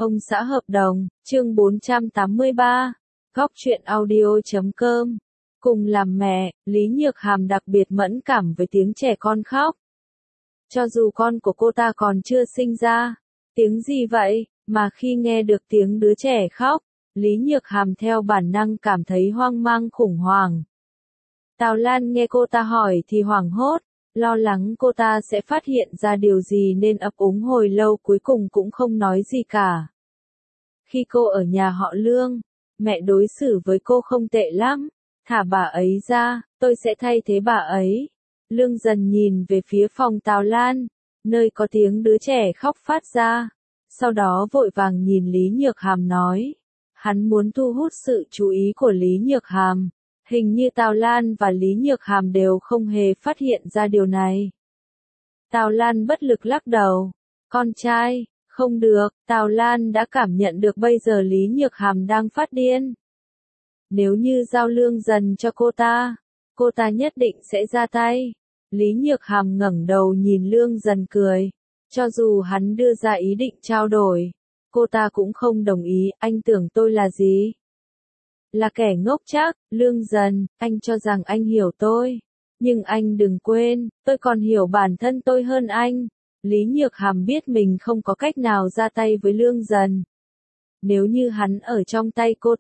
Ông xã hợp đồng, chương 483, góc truyện audio.com. Cùng làm mẹ, Lý Nhược Hàm đặc biệt mẫn cảm với tiếng trẻ con khóc. Cho dù con của cô ta còn chưa sinh ra, tiếng gì vậy, mà khi nghe được tiếng đứa trẻ khóc, Lý Nhược Hàm theo bản năng cảm thấy hoang mang khủng hoảng. Tào Lan nghe cô ta hỏi thì hoảng hốt, lo lắng cô ta sẽ phát hiện ra điều gì nên ấp úng hồi lâu cuối cùng cũng không nói gì cả. Khi cô ở nhà họ Lương, mẹ đối xử với cô không tệ lắm, thả bà ấy ra, tôi sẽ thay thế bà ấy. Lương dần nhìn về phía phòng Tào Lan, nơi có tiếng đứa trẻ khóc phát ra, sau đó vội vàng nhìn Lý Nhược Hàm nói. Hắn muốn thu hút sự chú ý của Lý Nhược Hàm. Hình như Tào Lan và Lý Nhược Hàm đều không hề phát hiện ra điều này. Tào Lan bất lực lắc đầu. Con trai, không được, Tào Lan đã cảm nhận được bây giờ Lý Nhược Hàm đang phát điên. Nếu như giao Lương dần cho cô ta nhất định sẽ ra tay. Lý Nhược Hàm ngẩng đầu nhìn Lương dần cười. Cho dù hắn đưa ra ý định trao đổi, cô ta cũng không đồng ý. Anh tưởng tôi là gì? Là kẻ ngốc chắc, Lương dần, anh cho rằng anh hiểu tôi. Nhưng anh đừng quên, tôi còn hiểu bản thân tôi hơn anh. Lý Nhược Hàm biết mình không có cách nào ra tay với Lương dần. Nếu như hắn ở trong tay cô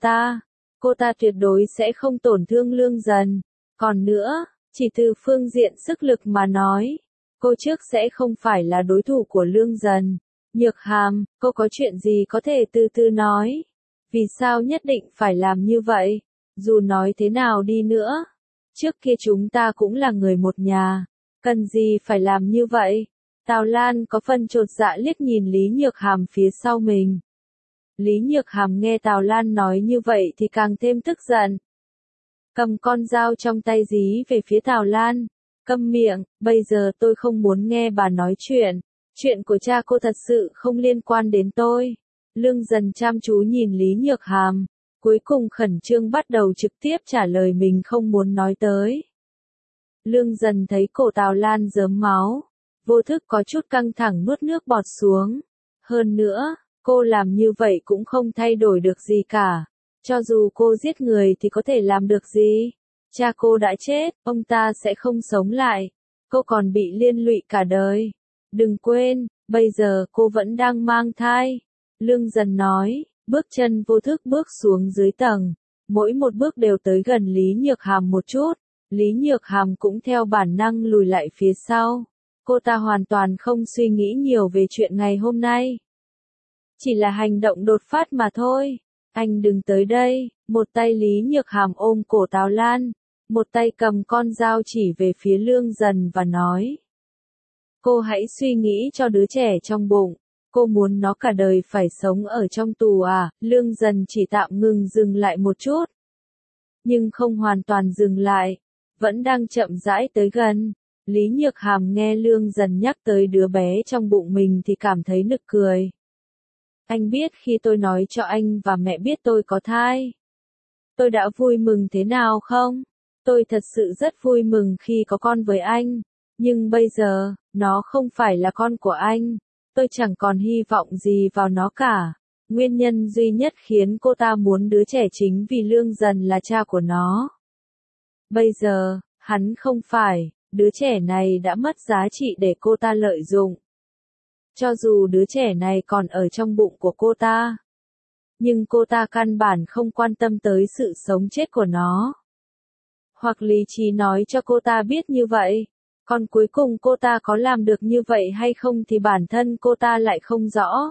ta tuyệt đối sẽ không tổn thương Lương dần. Còn nữa, chỉ từ phương diện sức lực mà nói, cô trước sẽ không phải là đối thủ của Lương dần. Nhược Hàm, cô có chuyện gì có thể từ từ nói. Vì sao nhất định phải làm như vậy? Dù nói thế nào đi nữa, trước kia chúng ta cũng là người một nhà, cần gì phải làm như vậy? Tào Lan có phần chột dạ liếc nhìn Lý Nhược Hàm phía sau mình. Lý Nhược Hàm nghe Tào Lan nói như vậy thì càng thêm tức giận. Cầm con dao trong tay dí về phía Tào Lan. Câm miệng, bây giờ tôi không muốn nghe bà nói chuyện. Chuyện của cha cô thật sự không liên quan đến tôi. Lương dần chăm chú nhìn Lý Nhược Hàm, cuối cùng khẩn trương bắt đầu trực tiếp trả lời mình không muốn nói tới. Lương dần thấy cổ Tào Lan rớm máu, vô thức có chút căng thẳng nuốt nước bọt xuống. Hơn nữa, cô làm như vậy cũng không thay đổi được gì cả. Cho dù cô giết người thì có thể làm được gì? Cha cô đã chết, ông ta sẽ không sống lại. Cô còn bị liên lụy cả đời. Đừng quên, bây giờ cô vẫn đang mang thai. Lương dần nói, bước chân vô thức bước xuống dưới tầng. Mỗi một bước đều tới gần Lý Nhược Hàm một chút. Lý Nhược Hàm cũng theo bản năng lùi lại phía sau. Cô ta hoàn toàn không suy nghĩ nhiều về chuyện ngày hôm nay. Chỉ là hành động đột phát mà thôi. Anh đừng tới đây. Một tay Lý Nhược Hàm ôm cổ Tào Lan, một tay cầm con dao chỉ về phía Lương dần và nói. Cô hãy suy nghĩ cho đứa trẻ trong bụng. Cô muốn nó cả đời phải sống ở trong tù à? Lương dần chỉ tạm ngừng dừng lại một chút. Nhưng không hoàn toàn dừng lại. Vẫn đang chậm rãi tới gần. Lý Nhược Hàm nghe Lương dần nhắc tới đứa bé trong bụng mình thì cảm thấy nực cười. Anh biết khi tôi nói cho anh và mẹ biết tôi có thai, tôi đã vui mừng thế nào không? Tôi thật sự rất vui mừng khi có con với anh. Nhưng bây giờ, nó không phải là con của anh. Tôi chẳng còn hy vọng gì vào nó cả. Nguyên nhân duy nhất khiến cô ta muốn đứa trẻ chính vì Lương dần là cha của nó. Bây giờ, hắn không phải, đứa trẻ này đã mất giá trị để cô ta lợi dụng. Cho dù đứa trẻ này còn ở trong bụng của cô ta, nhưng cô ta căn bản không quan tâm tới sự sống chết của nó. Hoặc lý trí nói cho cô ta biết như vậy. Còn cuối cùng cô ta có làm được như vậy hay không thì bản thân cô ta lại không rõ.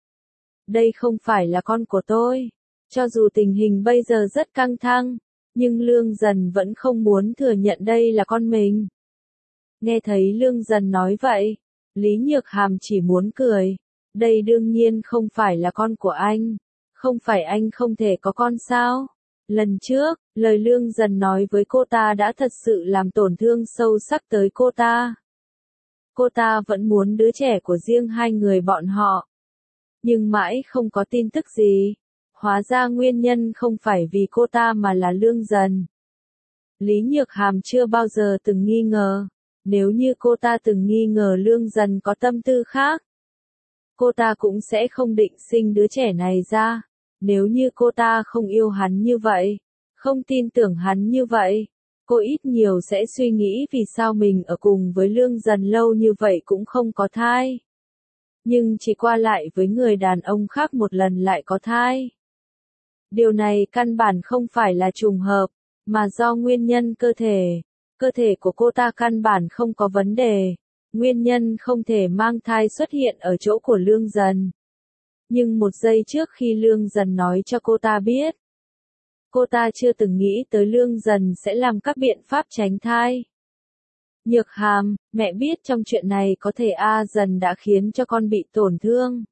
Đây không phải là con của tôi. Cho dù tình hình bây giờ rất căng thẳng, nhưng Lương dần vẫn không muốn thừa nhận đây là con mình. Nghe thấy Lương dần nói vậy, Lý Nhược Hàm chỉ muốn cười. Đây đương nhiên không phải là con của anh. Không phải anh không thể có con sao? Lần trước, lời Lương dần nói với cô ta đã thật sự làm tổn thương sâu sắc tới cô ta. Cô ta vẫn muốn đứa trẻ của riêng hai người bọn họ. Nhưng mãi không có tin tức gì. Hóa ra nguyên nhân không phải vì cô ta mà là Lương dần. Lý Nhược Hàm chưa bao giờ từng nghi ngờ. Nếu như cô ta từng nghi ngờ Lương dần có tâm tư khác, cô ta cũng sẽ không định sinh đứa trẻ này ra. Nếu như cô ta không yêu hắn như vậy, không tin tưởng hắn như vậy, cô ít nhiều sẽ suy nghĩ vì sao mình ở cùng với Lương Dần lâu như vậy cũng không có thai. Nhưng chỉ qua lại với người đàn ông khác một lần lại có thai. Điều này căn bản không phải là trùng hợp, mà do nguyên nhân cơ thể. Cơ thể của cô ta căn bản không có vấn đề. Nguyên nhân không thể mang thai xuất hiện ở chỗ của Lương Dần. Nhưng một giây trước khi Lương Dần nói cho cô ta biết, cô ta chưa từng nghĩ tới Lương Dần sẽ làm các biện pháp tránh thai. Nhược Hàm, mẹ biết trong chuyện này có thể A Dần đã khiến cho con bị tổn thương.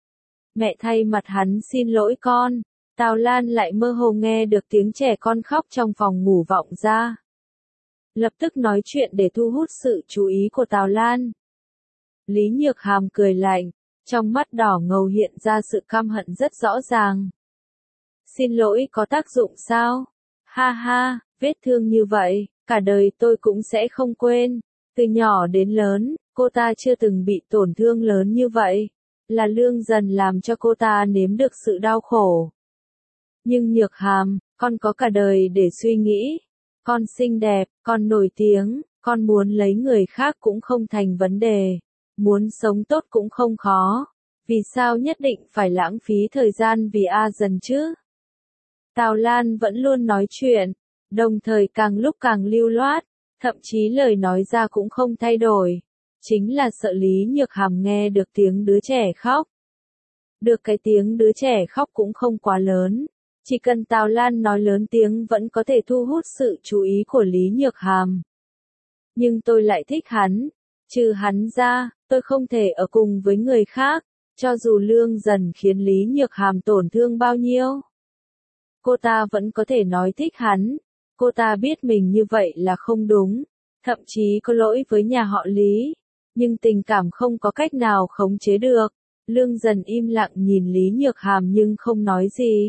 Mẹ thay mặt hắn xin lỗi con. Tào Lan lại mơ hồ nghe được tiếng trẻ con khóc trong phòng ngủ vọng ra. Lập tức nói chuyện để thu hút sự chú ý của Tào Lan. Lý Nhược Hàm cười lạnh, trong mắt đỏ ngầu hiện ra sự căm hận rất rõ ràng. Xin lỗi có tác dụng sao? Ha ha, vết thương như vậy, cả đời tôi cũng sẽ không quên. Từ nhỏ đến lớn, cô ta chưa từng bị tổn thương lớn như vậy. Là Lương Dần làm cho cô ta nếm được sự đau khổ. Nhưng Nhược Hàm, con có cả đời để suy nghĩ. Con xinh đẹp, con nổi tiếng, con muốn lấy người khác cũng không thành vấn đề. Muốn sống tốt cũng không khó. Vì sao nhất định phải lãng phí thời gian vì A Dần chứ? Tào Lan vẫn luôn nói chuyện, đồng thời càng lúc càng lưu loát, thậm chí lời nói ra cũng không thay đổi. Chính là sợ Lý Nhược Hàm nghe được tiếng đứa trẻ khóc. Được cái tiếng đứa trẻ khóc cũng không quá lớn. Chỉ cần Tào Lan nói lớn tiếng vẫn có thể thu hút sự chú ý của Lý Nhược Hàm. Nhưng tôi lại thích hắn. Trừ hắn ra, tôi không thể ở cùng với người khác, cho dù Lương Dần khiến Lý Nhược Hàm tổn thương bao nhiêu. Cô ta vẫn có thể nói thích hắn. Cô ta biết mình như vậy là không đúng, thậm chí có lỗi với nhà họ Lý. Nhưng tình cảm không có cách nào khống chế được. Lương Dần im lặng nhìn Lý Nhược Hàm nhưng không nói gì.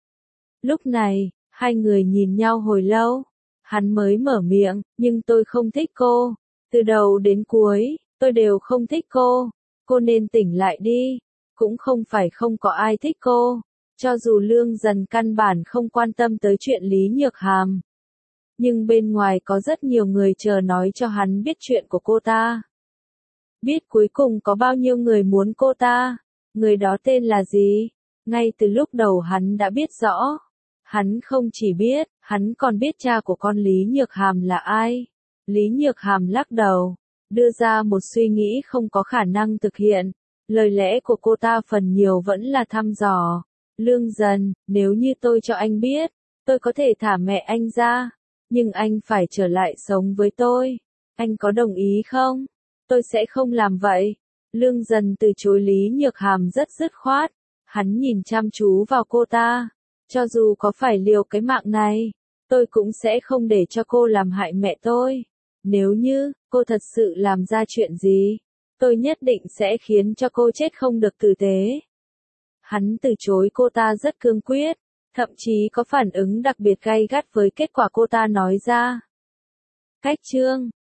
Lúc này, hai người nhìn nhau hồi lâu. Hắn mới mở miệng, nhưng tôi không thích cô. Từ đầu đến cuối, tôi đều không thích cô. Cô nên tỉnh lại đi. Cũng không phải không có ai thích cô. Cho dù Lương Dần căn bản không quan tâm tới chuyện Lý Nhược Hàm. Nhưng bên ngoài có rất nhiều người chờ nói cho hắn biết chuyện của cô ta. Biết cuối cùng có bao nhiêu người muốn cô ta. Người đó tên là gì? Ngay từ lúc đầu hắn đã biết rõ. Hắn không chỉ biết, hắn còn biết cha của con Lý Nhược Hàm là ai. Lý Nhược Hàm lắc đầu, đưa ra một suy nghĩ không có khả năng thực hiện. Lời lẽ của cô ta phần nhiều vẫn là thăm dò. Lương Dần, nếu như tôi cho anh biết, tôi có thể thả mẹ anh ra. Nhưng anh phải trở lại sống với tôi. Anh có đồng ý không? Tôi sẽ không làm vậy. Lương Dần từ chối Lý Nhược Hàm rất dứt khoát. Hắn nhìn chăm chú vào cô ta. Cho dù có phải liều cái mạng này, tôi cũng sẽ không để cho cô làm hại mẹ tôi. Nếu như, cô thật sự làm ra chuyện gì, tôi nhất định sẽ khiến cho cô chết không được tử tế. Hắn từ chối cô ta rất cương quyết, thậm chí có phản ứng đặc biệt gay gắt với kết quả cô ta nói ra. Cách chương